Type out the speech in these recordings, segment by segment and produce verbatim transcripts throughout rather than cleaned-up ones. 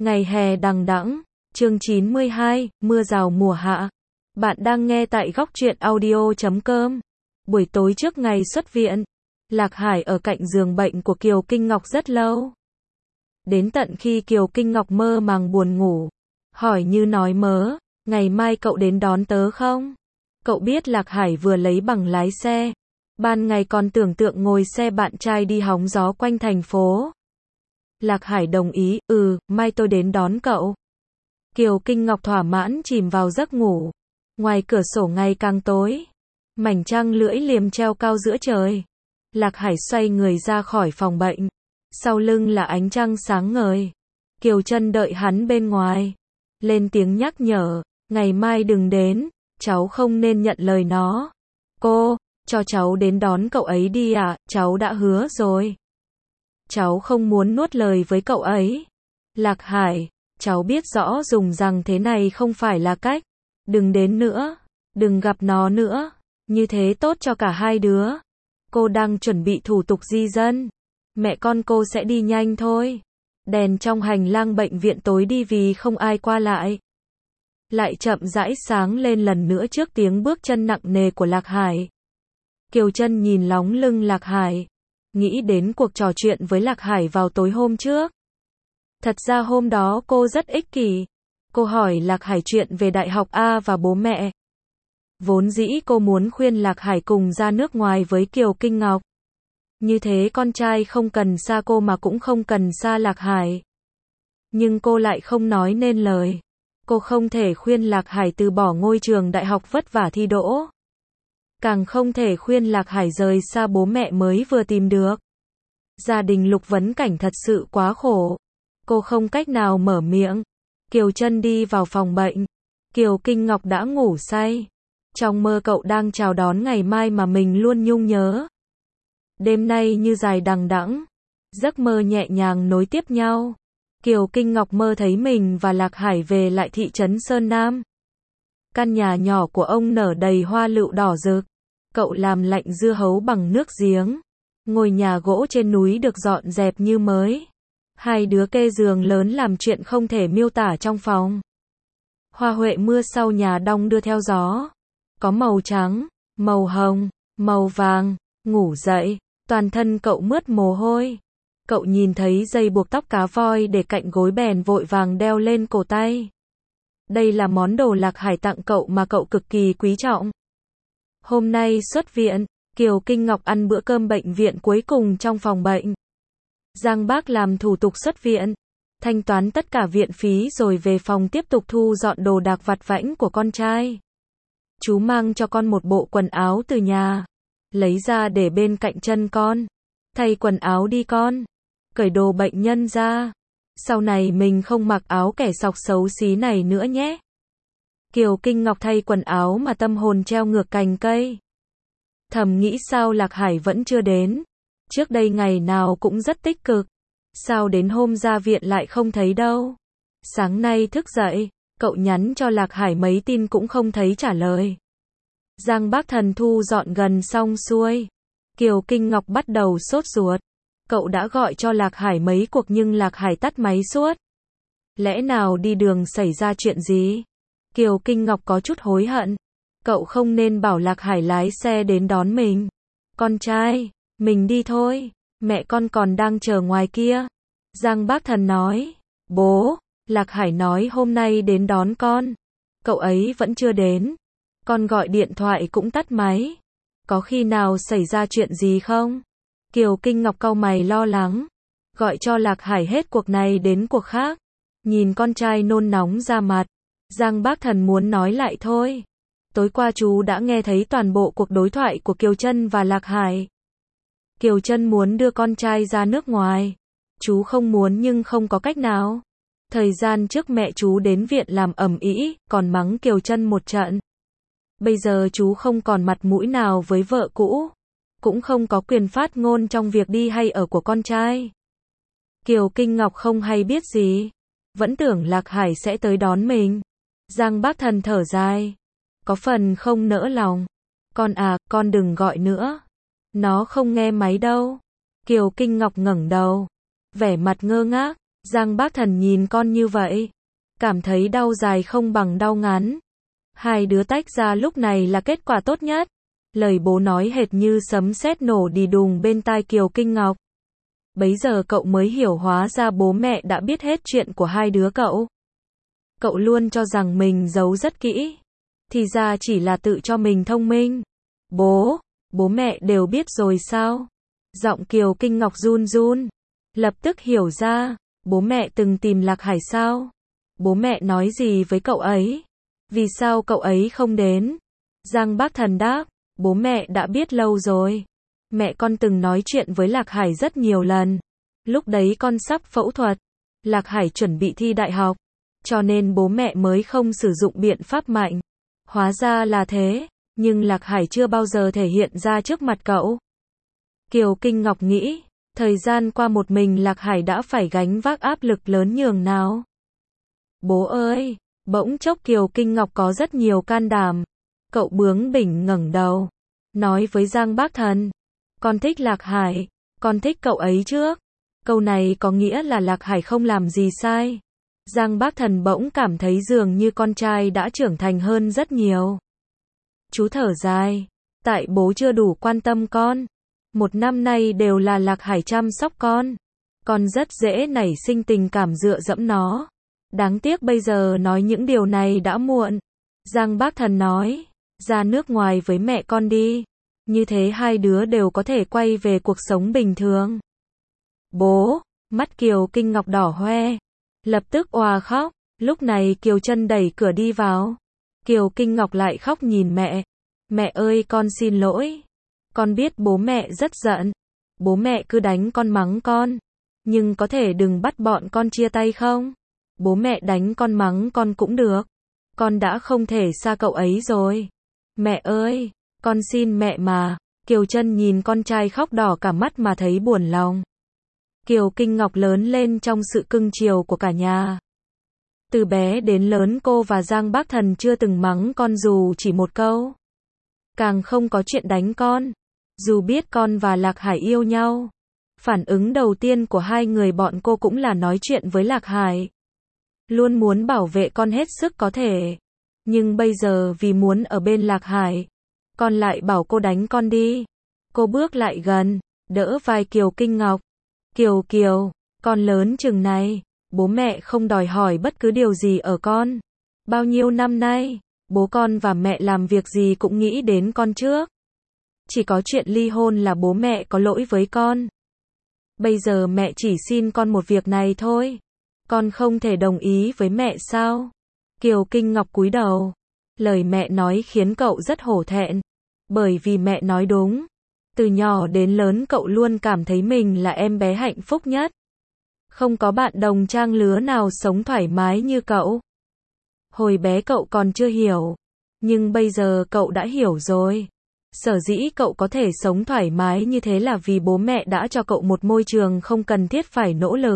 Ngày hè đằng đẵng, chương chín mươi hai, mưa rào mùa hạ. Bạn đang nghe tại góc truyện audio chấm com. Buổi tối trước ngày xuất viện, Lạc Hải ở cạnh giường bệnh của Kiều Kinh Ngọc rất lâu. Đến tận khi Kiều Kinh Ngọc mơ màng buồn ngủ, hỏi như nói mớ, ngày mai cậu đến đón tớ không? Cậu biết Lạc Hải vừa lấy bằng lái xe, ban ngày còn tưởng tượng ngồi xe bạn trai đi hóng gió quanh thành phố. Lạc Hải đồng ý, ừ, mai tôi đến đón cậu. Kiều Kinh Ngọc thỏa mãn chìm vào giấc ngủ. Ngoài cửa sổ ngày càng tối, mảnh trăng lưỡi liềm treo cao giữa trời. Lạc Hải xoay người ra khỏi phòng bệnh. Sau lưng là ánh trăng sáng ngời. Kiều Trân đợi hắn bên ngoài. Lên tiếng nhắc nhở, ngày mai đừng đến, cháu không nên nhận lời nó. Cô, cho cháu đến đón cậu ấy đi ạ, à, cháu đã hứa rồi. Cháu không muốn nuốt lời với cậu ấy. Lạc Hải, cháu biết rõ dùng rằng thế này không phải là cách. Đừng đến nữa, đừng gặp nó nữa, như thế tốt cho cả hai đứa. Cô đang chuẩn bị thủ tục di dân. Mẹ con cô sẽ đi nhanh thôi. Đèn trong hành lang bệnh viện tối đi vì không ai qua lại. Lại chậm rãi sáng lên lần nữa trước tiếng bước chân nặng nề của Lạc Hải. Kiều Trân nhìn lóng lưng Lạc Hải, nghĩ đến cuộc trò chuyện với Lạc Hải vào tối hôm trước. Thật ra hôm đó cô rất ích kỷ. Cô hỏi Lạc Hải chuyện về đại học A và bố mẹ. Vốn dĩ cô muốn khuyên Lạc Hải cùng ra nước ngoài với Kiều Kinh Ngọc. Như thế con trai không cần xa cô mà cũng không cần xa Lạc Hải. Nhưng cô lại không nói nên lời. Cô không thể khuyên Lạc Hải từ bỏ ngôi trường đại học vất vả thi đỗ. Càng không thể khuyên Lạc Hải rời xa bố mẹ mới vừa tìm được. Gia đình Lục Vấn Cảnh thật sự quá khổ. Cô không cách nào mở miệng. Kiều Trân đi vào phòng bệnh. Kiều Kinh Ngọc đã ngủ say. Trong mơ cậu đang chào đón ngày mai mà mình luôn nhung nhớ. Đêm nay như dài đằng đẵng. Giấc mơ nhẹ nhàng nối tiếp nhau. Kiều Kinh Ngọc mơ thấy mình và Lạc Hải về lại thị trấn Sơn Nam. Căn nhà nhỏ của ông nở đầy hoa lựu đỏ rực. Cậu làm lạnh dưa hấu bằng nước giếng. Ngôi nhà gỗ trên núi được dọn dẹp như mới. Hai đứa kê giường lớn làm chuyện không thể miêu tả trong phòng. Hoa huệ mưa sau nhà đong đưa theo gió. Có màu trắng, màu hồng, màu vàng. Ngủ dậy, toàn thân cậu mướt mồ hôi. Cậu nhìn thấy dây buộc tóc cá voi để cạnh gối bèn vội vàng đeo lên cổ tay. Đây là món đồ Lạc Hải tặng cậu mà cậu cực kỳ quý trọng. Hôm nay xuất viện, Kiều Kinh Ngọc ăn bữa cơm bệnh viện cuối cùng trong phòng bệnh. Giang Bác làm thủ tục xuất viện, thanh toán tất cả viện phí rồi về phòng tiếp tục thu dọn đồ đạc vặt vãnh của con trai. Chú mang cho con một bộ quần áo từ nhà, lấy ra để bên cạnh chân con. Thay quần áo đi con, cởi đồ bệnh nhân ra. Sau này mình không mặc áo kẻ sọc xấu xí này nữa nhé. Kiều Kinh Ngọc thay quần áo mà tâm hồn treo ngược cành cây. Thầm nghĩ sao Lạc Hải vẫn chưa đến. Trước đây ngày nào cũng rất tích cực. Sao đến hôm ra viện lại không thấy đâu. Sáng nay thức dậy, cậu nhắn cho Lạc Hải mấy tin cũng không thấy trả lời. Giang Bác Thần thu dọn gần xong xuôi. Kiều Kinh Ngọc bắt đầu sốt ruột. Cậu đã gọi cho Lạc Hải mấy cuộc nhưng Lạc Hải tắt máy suốt. Lẽ nào đi đường xảy ra chuyện gì? Kiều Kinh Ngọc có chút hối hận. Cậu không nên bảo Lạc Hải lái xe đến đón mình. Con trai, mình đi thôi. Mẹ con còn đang chờ ngoài kia. Giang Bác Thần nói. Bố, Lạc Hải nói hôm nay đến đón con. Cậu ấy vẫn chưa đến. Con gọi điện thoại cũng tắt máy. Có khi nào xảy ra chuyện gì không? Kiều Kinh Ngọc cau mày lo lắng. Gọi cho Lạc Hải hết cuộc này đến cuộc khác. Nhìn con trai nôn nóng ra mặt. Giang Bác Thần muốn nói lại thôi. Tối qua chú đã nghe thấy toàn bộ cuộc đối thoại của Kiều Trân và Lạc Hải. Kiều Trân muốn đưa con trai ra nước ngoài. Chú không muốn nhưng không có cách nào. Thời gian trước mẹ chú đến viện làm ầm ĩ, còn mắng Kiều Trân một trận. Bây giờ chú không còn mặt mũi nào với vợ cũ. Cũng không có quyền phát ngôn trong việc đi hay ở của con trai. Kiều Kinh Ngọc không hay biết gì. Vẫn tưởng Lạc Hải sẽ tới đón mình. Giang Bác Thần thở dài. Có phần không nỡ lòng. Con à, con đừng gọi nữa. Nó không nghe máy đâu. Kiều Kinh Ngọc ngẩng đầu. Vẻ mặt ngơ ngác. Giang Bác Thần nhìn con như vậy, cảm thấy đau dài không bằng đau ngắn. Hai đứa tách ra lúc này là kết quả tốt nhất. Lời bố nói hệt như sấm sét nổ đì đùng bên tai Kiều Kinh Ngọc. Bấy giờ cậu mới hiểu hóa ra bố mẹ đã biết hết chuyện của hai đứa cậu. Cậu luôn cho rằng mình giấu rất kỹ, thì ra chỉ là tự cho mình thông minh. Bố, bố mẹ đều biết rồi sao? Giọng Kiều Kinh Ngọc run run, lập tức hiểu ra, bố mẹ từng tìm Lạc Hải sao? Bố mẹ nói gì với cậu ấy? Vì sao cậu ấy không đến? Giang Bác Thần đáp, bố mẹ đã biết lâu rồi. Mẹ con từng nói chuyện với Lạc Hải rất nhiều lần. Lúc đấy con sắp phẫu thuật, Lạc Hải chuẩn bị thi đại học, cho nên bố mẹ mới không sử dụng biện pháp mạnh. Hóa ra là thế, nhưng Lạc Hải chưa bao giờ thể hiện ra trước mặt cậu. Kiều Kinh Ngọc nghĩ, thời gian qua một mình Lạc Hải đã phải gánh vác áp lực lớn nhường nào. Bố ơi, bỗng chốc Kiều Kinh Ngọc có rất nhiều can đảm. Cậu bướng bỉnh ngẩng đầu, nói với Giang Bác Thần, con thích Lạc Hải, con thích cậu ấy trước. Câu này có nghĩa là Lạc Hải không làm gì sai. Giang Bác Thần bỗng cảm thấy dường như con trai đã trưởng thành hơn rất nhiều. Chú thở dài, tại bố chưa đủ quan tâm con. Một năm nay đều là Lạc Hải chăm sóc con. Con rất dễ nảy sinh tình cảm dựa dẫm nó. Đáng tiếc bây giờ nói những điều này đã muộn. Giang Bác Thần nói, ra nước ngoài với mẹ con đi. Như thế hai đứa đều có thể quay về cuộc sống bình thường. Bố, mắt Kiều Kinh Ngọc đỏ hoe, lập tức òa khóc. Lúc này Kiều Trân đẩy cửa đi vào. Kiều Kinh Ngọc lại khóc nhìn mẹ. Mẹ ơi, con xin lỗi. Con biết bố mẹ rất giận. Bố mẹ cứ đánh con mắng con. Nhưng có thể đừng bắt bọn con chia tay không? Bố mẹ đánh con mắng con cũng được. Con đã không thể xa cậu ấy rồi. Mẹ ơi, con xin mẹ mà. Kiều Trân nhìn con trai khóc đỏ cả mắt mà thấy buồn lòng. Kiều Kinh Ngọc lớn lên trong sự cưng chiều của cả nhà. Từ bé đến lớn cô và Giang Bác Thần chưa từng mắng con dù chỉ một câu. Càng không có chuyện đánh con. Dù biết con và Lạc Hải yêu nhau. Phản ứng đầu tiên của hai người bọn cô cũng là nói chuyện với Lạc Hải. Luôn muốn bảo vệ con hết sức có thể. Nhưng bây giờ vì muốn ở bên Lạc Hải, con lại bảo cô đánh con đi. Cô bước lại gần, đỡ vai Kiều Kinh Ngọc. Kiều Kiều, con lớn chừng này, bố mẹ không đòi hỏi bất cứ điều gì ở con. Bao nhiêu năm nay, bố con và mẹ làm việc gì cũng nghĩ đến con trước. Chỉ có chuyện ly hôn là bố mẹ có lỗi với con. Bây giờ mẹ chỉ xin con một việc này thôi. Con không thể đồng ý với mẹ sao? Kiều Kinh Ngọc cúi đầu. Lời mẹ nói khiến cậu rất hổ thẹn. Bởi vì mẹ nói đúng. Từ nhỏ đến lớn cậu luôn cảm thấy mình là em bé hạnh phúc nhất. Không có bạn đồng trang lứa nào sống thoải mái như cậu. Hồi bé cậu còn chưa hiểu. Nhưng bây giờ cậu đã hiểu rồi. Sở dĩ cậu có thể sống thoải mái như thế là vì bố mẹ đã cho cậu một môi trường không cần thiết phải nỗ lực.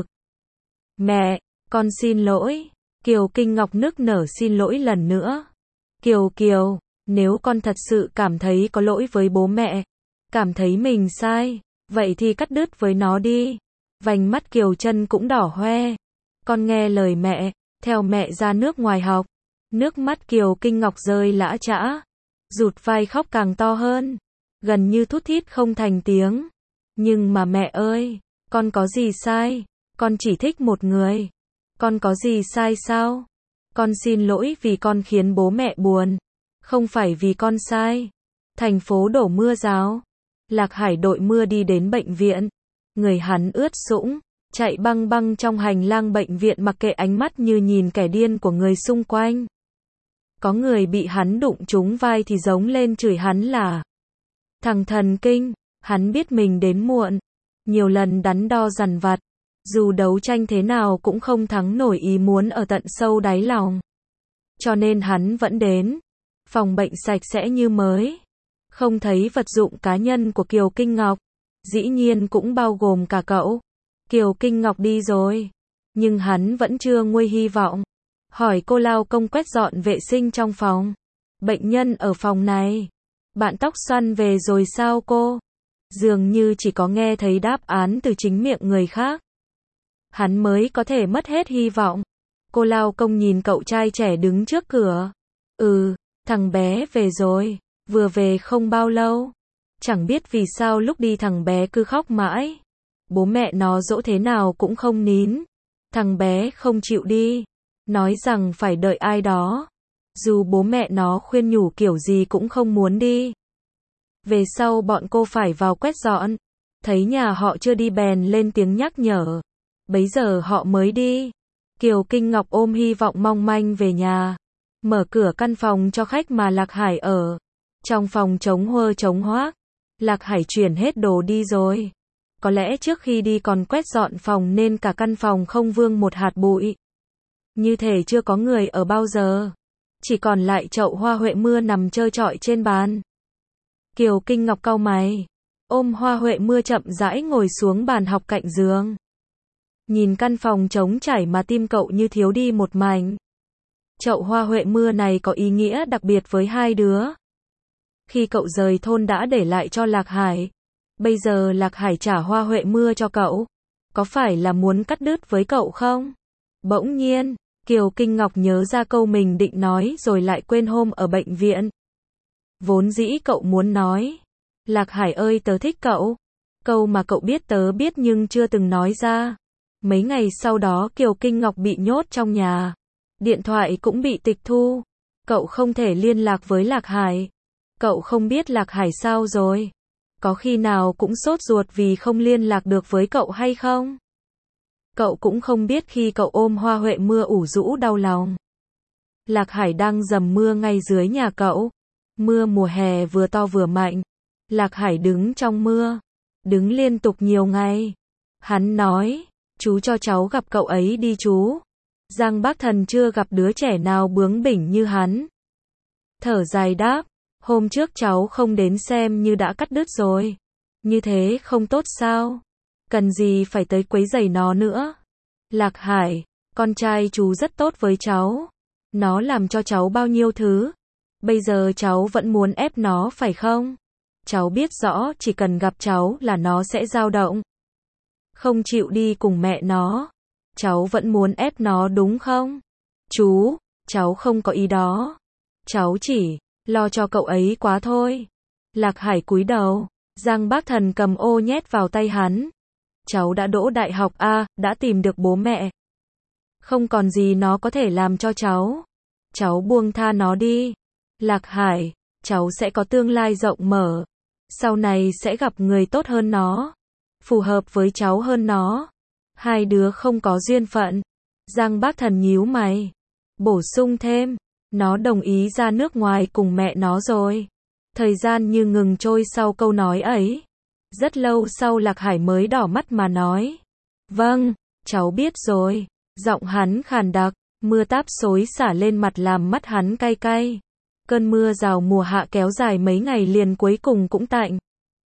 Mẹ, con xin lỗi. Kiều Kinh Ngọc nức nở xin lỗi lần nữa. Kiều Kiều, nếu con thật sự cảm thấy có lỗi với bố mẹ, cảm thấy mình sai, vậy thì cắt đứt với nó đi. Vành mắt Kiều Trân cũng đỏ hoe. Con nghe lời mẹ, theo mẹ ra nước ngoài học. Nước mắt Kiều Kinh Ngọc rơi lã chã. Rụt vai khóc càng to hơn. Gần như thút thít không thành tiếng. Nhưng mà mẹ ơi, con có gì sai? Con chỉ thích một người. Con có gì sai sao? Con xin lỗi vì con khiến bố mẹ buồn. Không phải vì con sai. Thành phố đổ mưa rào. Lạc Hải đội mưa đi đến bệnh viện. Người hắn ướt sũng, chạy băng băng trong hành lang bệnh viện mặc kệ ánh mắt như nhìn kẻ điên của người xung quanh. Có người bị hắn đụng trúng vai thì giống lên chửi hắn là thằng thần kinh. Hắn biết mình đến muộn. Nhiều lần đắn đo dằn vặt. Dù đấu tranh thế nào cũng không thắng nổi ý muốn ở tận sâu đáy lòng. Cho nên hắn vẫn đến. Phòng bệnh sạch sẽ như mới. Không thấy vật dụng cá nhân của Kiều Kinh Ngọc. Dĩ nhiên cũng bao gồm cả cậu. Kiều Kinh Ngọc đi rồi. Nhưng hắn vẫn chưa nguôi hy vọng. Hỏi cô lao công quét dọn vệ sinh trong phòng. Bệnh nhân ở phòng này. Bạn tóc xoăn về rồi sao cô? Dường như chỉ có nghe thấy đáp án từ chính miệng người khác. hắn mới có thể mất hết hy vọng. Cô lao công nhìn cậu trai trẻ đứng trước cửa. Ừ, thằng bé về rồi, vừa về không bao lâu. Chẳng biết vì sao lúc đi thằng bé cứ khóc mãi. Bố mẹ nó dỗ thế nào cũng không nín. Thằng bé không chịu đi, nói rằng phải đợi ai đó. Dù bố mẹ nó khuyên nhủ kiểu gì cũng không muốn đi. Về sau bọn cô phải vào quét dọn. Thấy nhà họ chưa đi bèn lên tiếng nhắc nhở. Bấy giờ họ mới đi. Kiều Kinh Ngọc ôm hy vọng mong manh về nhà. Mở cửa căn phòng cho khách mà Lạc Hải ở. Trong phòng trống huơ trống hoác. Lạc Hải chuyển hết đồ đi rồi. Có lẽ trước khi đi còn quét dọn phòng nên cả căn phòng không vương một hạt bụi. Như thể chưa có người ở bao giờ. Chỉ còn lại chậu hoa huệ mưa nằm trơ trọi trên bàn. Kiều Kinh Ngọc cau mày. Ôm hoa huệ mưa chậm rãi ngồi xuống bàn học cạnh giường. Nhìn căn phòng trống trải mà tim cậu như thiếu đi một mảnh. Chậu hoa huệ mưa này có ý nghĩa đặc biệt với hai đứa. Khi cậu rời thôn đã để lại cho Lạc Hải. Bây giờ Lạc Hải trả hoa huệ mưa cho cậu. Có phải là muốn cắt đứt với cậu không? Bỗng nhiên, Kiều Kinh Ngọc nhớ ra câu mình định nói rồi lại quên hôm ở bệnh viện. Vốn dĩ cậu muốn nói. Lạc Hải ơi tớ thích cậu. Câu mà cậu biết tớ biết nhưng chưa từng nói ra. Mấy ngày sau đó Kiều Kinh Ngọc bị nhốt trong nhà. Điện thoại cũng bị tịch thu. Cậu không thể liên lạc với Lạc Hải. Cậu không biết Lạc Hải sao rồi. Có khi nào cũng sốt ruột vì không liên lạc được với cậu hay không? Cậu cũng không biết khi cậu ôm hoa huệ mưa ủ rũ đau lòng. Lạc Hải đang dầm mưa ngay dưới nhà cậu. Mưa mùa hè vừa to vừa mạnh. Lạc Hải đứng trong mưa. Đứng liên tục nhiều ngày. Hắn nói, chú cho cháu gặp cậu ấy đi chú. Giang Bác Thần chưa gặp đứa trẻ nào bướng bỉnh như hắn. Thở dài đáp, hôm trước cháu không đến xem như đã cắt đứt rồi. Như thế không tốt sao? Cần gì phải tới quấy rầy nó nữa? Lạc Hải, con trai chú rất tốt với cháu. Nó làm cho cháu bao nhiêu thứ. Bây giờ cháu vẫn muốn ép nó phải không? Cháu biết rõ chỉ cần gặp cháu là nó sẽ dao động. Không chịu đi cùng mẹ nó. Cháu vẫn muốn ép nó đúng không? Chú, cháu không có ý đó. Cháu chỉ lo cho cậu ấy quá thôi. Lạc Hải cúi đầu. Giang Bác Thần cầm ô nhét vào tay hắn. Cháu đã đỗ đại học A, đã tìm được bố mẹ. Không còn gì nó có thể làm cho cháu. Cháu buông tha nó đi. Lạc Hải, cháu sẽ có tương lai rộng mở. Sau này sẽ gặp người tốt hơn nó. Phù hợp với cháu hơn nó. Hai đứa không có duyên phận. Giang Bác Thần nhíu mày. Bổ sung thêm. Nó đồng ý ra nước ngoài cùng mẹ nó rồi. Thời gian như ngừng trôi sau câu nói ấy. Rất lâu sau Lạc Hải mới đỏ mắt mà nói. Vâng, cháu biết rồi. Giọng hắn khàn đặc. Mưa táp xối xả lên mặt làm mắt hắn cay cay. Cơn mưa rào mùa hạ kéo dài mấy ngày liền cuối cùng cũng tạnh.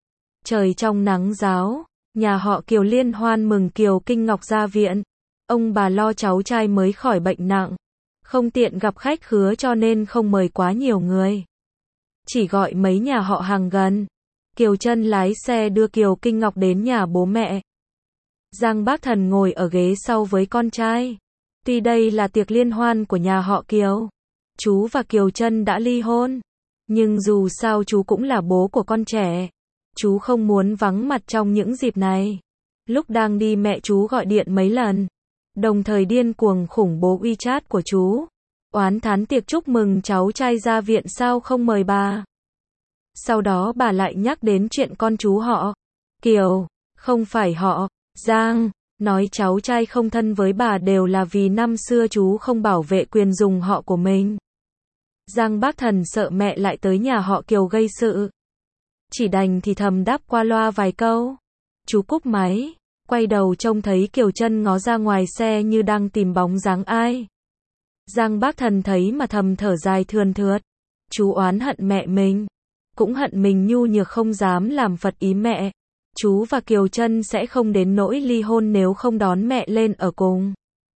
Trời trong nắng ráo. Nhà họ Kiều liên hoan mừng Kiều Kinh Ngọc ra viện. Ông bà lo cháu trai mới khỏi bệnh nặng. Không tiện gặp khách khứa cho nên không mời quá nhiều người. Chỉ gọi mấy nhà họ hàng gần. Kiều Trân lái xe đưa Kiều Kinh Ngọc đến nhà bố mẹ. Giang Bác Thần ngồi ở ghế sau với con trai. Tuy đây là tiệc liên hoan của nhà họ Kiều. Chú và Kiều Trân đã ly hôn. Nhưng dù sao chú cũng là bố của con trẻ. Chú không muốn vắng mặt trong những dịp này. Lúc đang đi mẹ chú gọi điện mấy lần. Đồng thời điên cuồng khủng bố WeChat của chú. Oán thán tiệc chúc mừng cháu trai ra viện sao không mời bà. Sau đó bà lại nhắc đến chuyện con chú họ. Kiều, không phải họ. Giang, nói cháu trai không thân với bà đều là vì năm xưa chú không bảo vệ quyền dùng họ của mình. Giang Bác Thần sợ mẹ lại tới nhà họ Kiều gây sự. Chỉ đành thì thầm đáp qua loa vài câu. Chú cúp máy, quay đầu trông thấy Kiều Trân ngó ra ngoài xe như đang tìm bóng dáng ai. Giang Bác Thần thấy mà thầm thở dài thườn thượt. Chú oán hận mẹ mình. Cũng hận mình nhu nhược không dám làm phật ý mẹ. Chú và Kiều Trân sẽ không đến nỗi ly hôn nếu không đón mẹ lên ở cùng.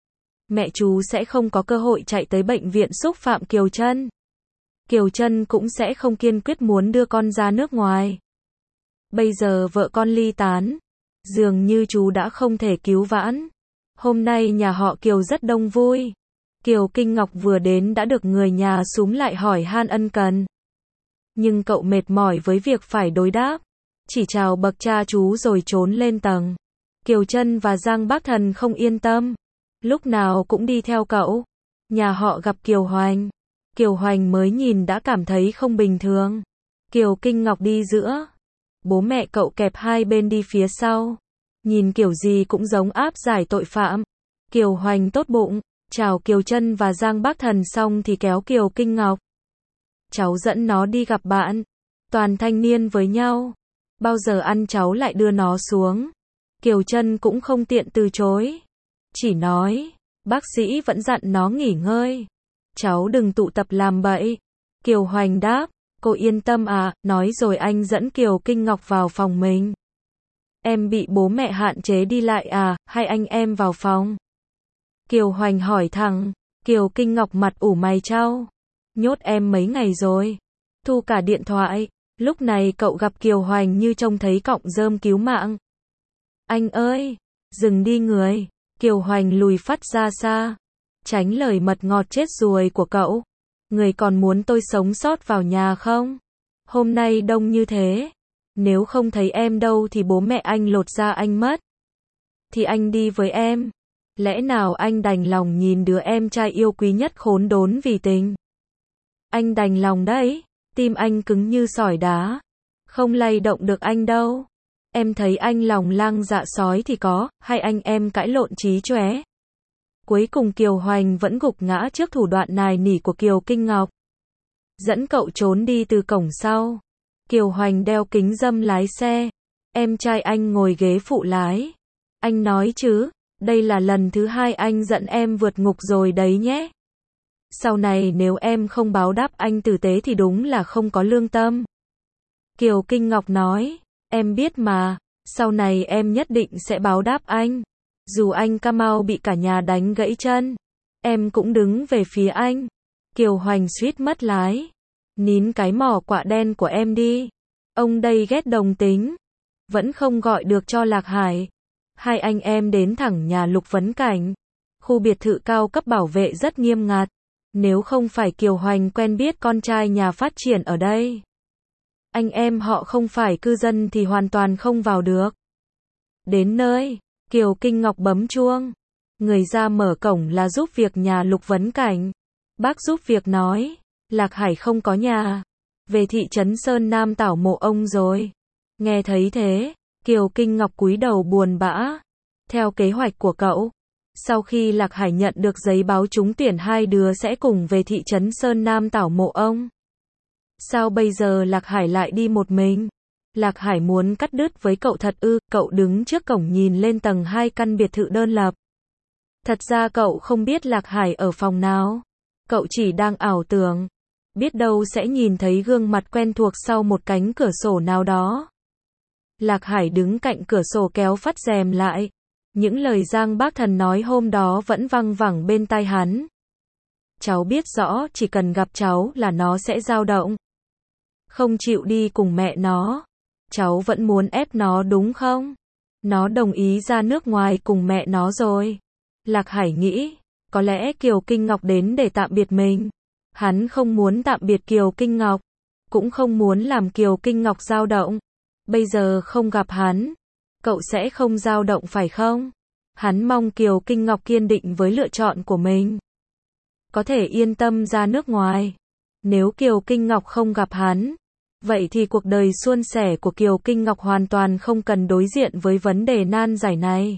Mẹ chú sẽ không có cơ hội chạy tới bệnh viện xúc phạm Kiều Trân. Kiều Trân cũng sẽ không kiên quyết muốn đưa con ra nước ngoài. Bây giờ vợ con ly tán. Dường như chú đã không thể cứu vãn. Hôm nay nhà họ Kiều rất đông vui. Kiều Kinh Ngọc vừa đến đã được người nhà xúm lại hỏi han ân cần. Nhưng cậu mệt mỏi với việc phải đối đáp, chỉ chào bậc cha chú rồi trốn lên tầng. Kiều Trân và Giang Bác Thần không yên tâm, lúc nào cũng đi theo cậu. Nhà họ gặp Kiều Hoành. Kiều Hoành mới nhìn đã cảm thấy không bình thường. Kiều Kinh Ngọc đi giữa, bố mẹ cậu kẹp hai bên đi phía sau. Nhìn kiểu gì cũng giống áp giải tội phạm. Kiều Hoành tốt bụng, chào Kiều Trân và Giang Bác Thần xong thì kéo Kiều Kinh Ngọc. Cháu dẫn nó đi gặp bạn. Toàn thanh niên với nhau. Bao giờ ăn cháu lại đưa nó xuống. Kiều Trân cũng không tiện từ chối. Chỉ nói, bác sĩ vẫn dặn nó nghỉ ngơi. Cháu đừng tụ tập làm bậy. Kiều Hoành đáp, cô yên tâm à, nói rồi anh dẫn Kiều Kinh Ngọc vào phòng mình. Em bị bố mẹ hạn chế đi lại à, hay anh em vào phòng? Kiều Hoành hỏi thẳng. Kiều Kinh Ngọc mặt ủ mày chau. Nhốt em mấy ngày rồi. Thu cả điện thoại. Lúc này cậu gặp Kiều Hoành như trông thấy cọng rơm cứu mạng. Anh ơi, dừng đi người. Kiều Hoành lùi phắt ra xa, tránh lời mật ngọt chết ruồi của cậu. Người còn muốn tôi sống sót vào nhà không? Hôm nay đông như thế, nếu không thấy em đâu thì bố mẹ anh lột da anh mất. Thì anh đi với em. Lẽ nào anh đành lòng nhìn đứa em trai yêu quý nhất khốn đốn vì tình? Anh đành lòng đấy, tim anh cứng như sỏi đá, không lay động được anh đâu. Em thấy anh lòng lang dạ sói thì có, hay anh em cãi lộn chí chóe. Cuối cùng Kiều Hoành vẫn gục ngã trước thủ đoạn nài nỉ của Kiều Kinh Ngọc. Dẫn cậu trốn đi từ cổng sau. Kiều Hoành đeo kính râm lái xe. Em trai anh ngồi ghế phụ lái. Anh nói chứ, đây là lần thứ hai anh dẫn em vượt ngục rồi đấy nhé. Sau này nếu em không báo đáp anh tử tế thì đúng là không có lương tâm. Kiều Kinh Ngọc nói, em biết mà, sau này em nhất định sẽ báo đáp anh. Dù anh Cà Mau bị cả nhà đánh gãy chân, em cũng đứng về phía anh. Kiều Hoành suýt mất lái. Nín cái mỏ quạ đen của em đi. Ông đây ghét đồng tính. Vẫn không gọi được cho Lạc Hải. Hai anh em đến thẳng nhà Lục Vấn Cảnh. Khu biệt thự cao cấp bảo vệ rất nghiêm ngặt. Nếu không phải Kiều Hoành quen biết con trai nhà phát triển ở đây, anh em họ không phải cư dân thì hoàn toàn không vào được. Đến nơi, Kiều Kinh Ngọc bấm chuông. Người ra mở cổng là giúp việc nhà Lục Vấn Cảnh. Bác giúp việc nói, Lạc Hải không có nhà, về thị trấn Sơn Nam tảo mộ ông rồi. Nghe thấy thế, Kiều Kinh Ngọc cúi đầu buồn bã. Theo kế hoạch của cậu, sau khi Lạc Hải nhận được giấy báo trúng tuyển hai đứa sẽ cùng về thị trấn Sơn Nam tảo mộ ông. Sao bây giờ Lạc Hải lại đi một mình? Lạc Hải muốn cắt đứt với cậu thật ư? Cậu đứng trước cổng nhìn lên tầng hai căn biệt thự đơn lập. Thật ra cậu không biết Lạc Hải ở phòng nào. Cậu chỉ đang ảo tưởng. Biết đâu sẽ nhìn thấy gương mặt quen thuộc sau một cánh cửa sổ nào đó. Lạc Hải đứng cạnh cửa sổ kéo phắt rèm lại. Những lời Giang Bác Thần nói hôm đó vẫn văng vẳng bên tai hắn. Cháu biết rõ chỉ cần gặp cháu là nó sẽ dao động. Không chịu đi cùng mẹ nó. Cháu vẫn muốn ép nó đúng không? Nó đồng ý ra nước ngoài cùng mẹ nó rồi. Lạc Hải nghĩ, có lẽ Kiều Kinh Ngọc đến để tạm biệt mình. Hắn không muốn tạm biệt Kiều Kinh Ngọc, cũng không muốn làm Kiều Kinh Ngọc dao động. Bây giờ không gặp hắn, cậu sẽ không dao động phải không? Hắn mong Kiều Kinh Ngọc kiên định với lựa chọn của mình. Có thể yên tâm ra nước ngoài. Nếu Kiều Kinh Ngọc không gặp hắn, vậy thì cuộc đời suôn sẻ của Kiều Kinh Ngọc hoàn toàn không cần đối diện với vấn đề nan giải này.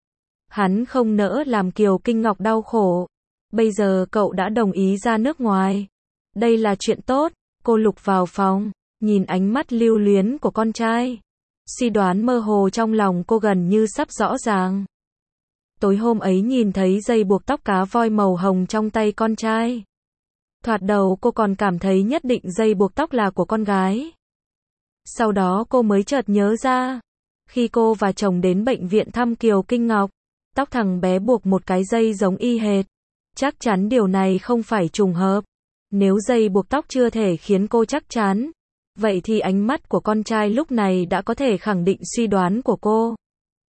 Hắn không nỡ làm Kiều Kinh Ngọc đau khổ. Bây giờ cậu đã đồng ý ra nước ngoài. Đây là chuyện tốt. Cô Lục vào phòng, nhìn ánh mắt lưu luyến của con trai. Suy đoán mơ hồ trong lòng cô gần như sắp rõ ràng. Tối hôm ấy nhìn thấy dây buộc tóc cá voi màu hồng trong tay con trai. Thoạt đầu cô còn cảm thấy nhất định dây buộc tóc là của con gái. Sau đó cô mới chợt nhớ ra. Khi cô và chồng đến bệnh viện thăm Kiều Kinh Ngọc, tóc thằng bé buộc một cái dây giống y hệt. Chắc chắn điều này không phải trùng hợp. Nếu dây buộc tóc chưa thể khiến cô chắc chắn, vậy thì ánh mắt của con trai lúc này đã có thể khẳng định suy đoán của cô.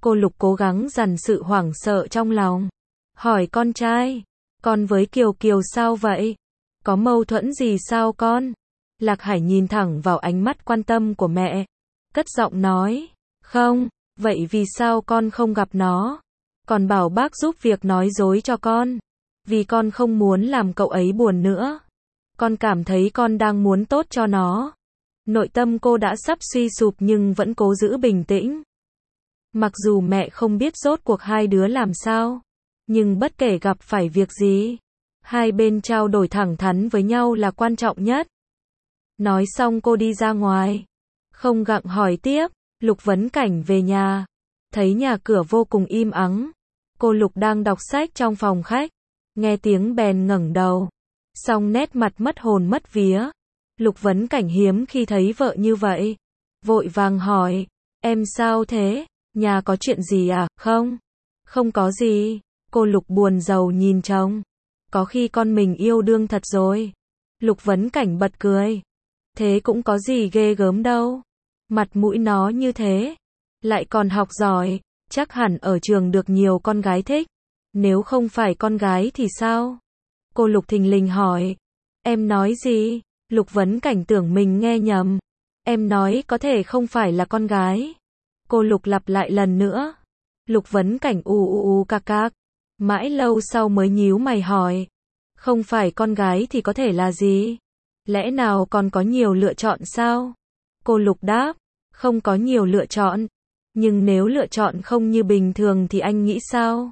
Cô Lục cố gắng dằn sự hoảng sợ trong lòng. Hỏi con trai, con với Kiều Kiều sao vậy? Có mâu thuẫn gì sao con? Lạc Hải nhìn thẳng vào ánh mắt quan tâm của mẹ. Cất giọng nói, không, vậy vì sao con không gặp nó? Còn bảo bác giúp việc nói dối cho con. Vì con không muốn làm cậu ấy buồn nữa. Con cảm thấy con đang muốn tốt cho nó. Nội tâm cô đã sắp suy sụp nhưng vẫn cố giữ bình tĩnh. Mặc dù mẹ không biết rốt cuộc hai đứa làm sao, nhưng bất kể gặp phải việc gì, hai bên trao đổi thẳng thắn với nhau là quan trọng nhất. Nói xong cô đi ra ngoài. Không gặng hỏi tiếp, Lục Vấn Cảnh về nhà. Thấy nhà cửa vô cùng im ắng. Cô Lục đang đọc sách trong phòng khách. Nghe tiếng bèn ngẩng đầu. Song nét mặt mất hồn mất vía. Lục Vấn Cảnh hiếm khi thấy vợ như vậy. Vội vàng hỏi, em sao thế? Nhà có chuyện gì à? Không. Không có gì. Cô Lục buồn rầu nhìn chồng. Có khi con mình yêu đương thật rồi. Lục Vấn Cảnh bật cười. Thế cũng có gì ghê gớm đâu. Mặt mũi nó như thế. Lại còn học giỏi. Chắc hẳn ở trường được nhiều con gái thích. Nếu không phải con gái thì sao? Cô Lục thình lình hỏi. Em nói gì? Lục Vấn Cảnh tưởng mình nghe nhầm. Em nói có thể không phải là con gái. Cô Lục lặp lại lần nữa. Lục Vấn Cảnh ù ù ù cạc cạc. Mãi lâu sau mới nhíu mày hỏi. Không phải con gái thì có thể là gì? Lẽ nào còn có nhiều lựa chọn sao? Cô Lục đáp. Không có nhiều lựa chọn. Nhưng nếu lựa chọn không như bình thường thì anh nghĩ sao?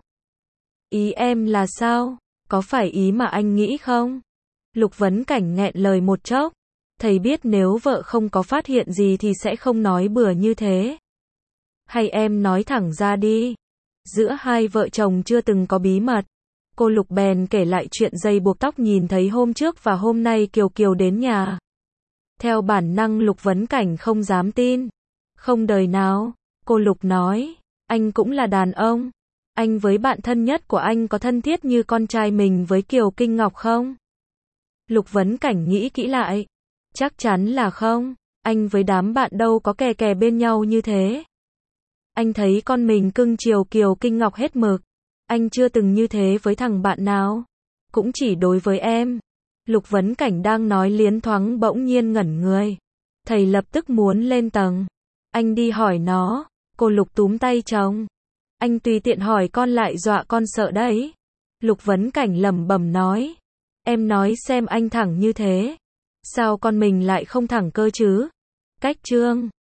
Ý em là sao? Có phải ý mà anh nghĩ không? Lục Vấn Cảnh nghẹn lời một chốc. Thầy biết nếu vợ không có phát hiện gì thì sẽ không nói bừa như thế. Hay em nói thẳng ra đi. Giữa hai vợ chồng chưa từng có bí mật. Cô Lục bèn kể lại chuyện dây buộc tóc nhìn thấy hôm trước và hôm nay Kiều Kiều đến nhà. Theo bản năng Lục Vấn Cảnh không dám tin. Không đời nào. Cô Lục nói. Anh cũng là đàn ông. Anh với bạn thân nhất của anh có thân thiết như con trai mình với Kiều Kinh Ngọc không? Lục Vấn Cảnh nghĩ kỹ lại. Chắc chắn là không. Anh với đám bạn đâu có kè kè bên nhau như thế. Anh thấy con mình cưng chiều Kiều Kinh Ngọc hết mực. Anh chưa từng như thế với thằng bạn nào. Cũng chỉ đối với em. Lục Vấn Cảnh đang nói liến thoáng bỗng nhiên ngẩn người. Thầy lập tức muốn lên tầng. Anh đi hỏi nó. Cô Lục túm tay chồng. Anh tùy tiện hỏi con lại dọa con sợ đấy. Lục Vấn Cảnh lẩm bẩm nói. Em nói xem anh thẳng như thế. Sao con mình lại không thẳng cơ chứ? Cách chương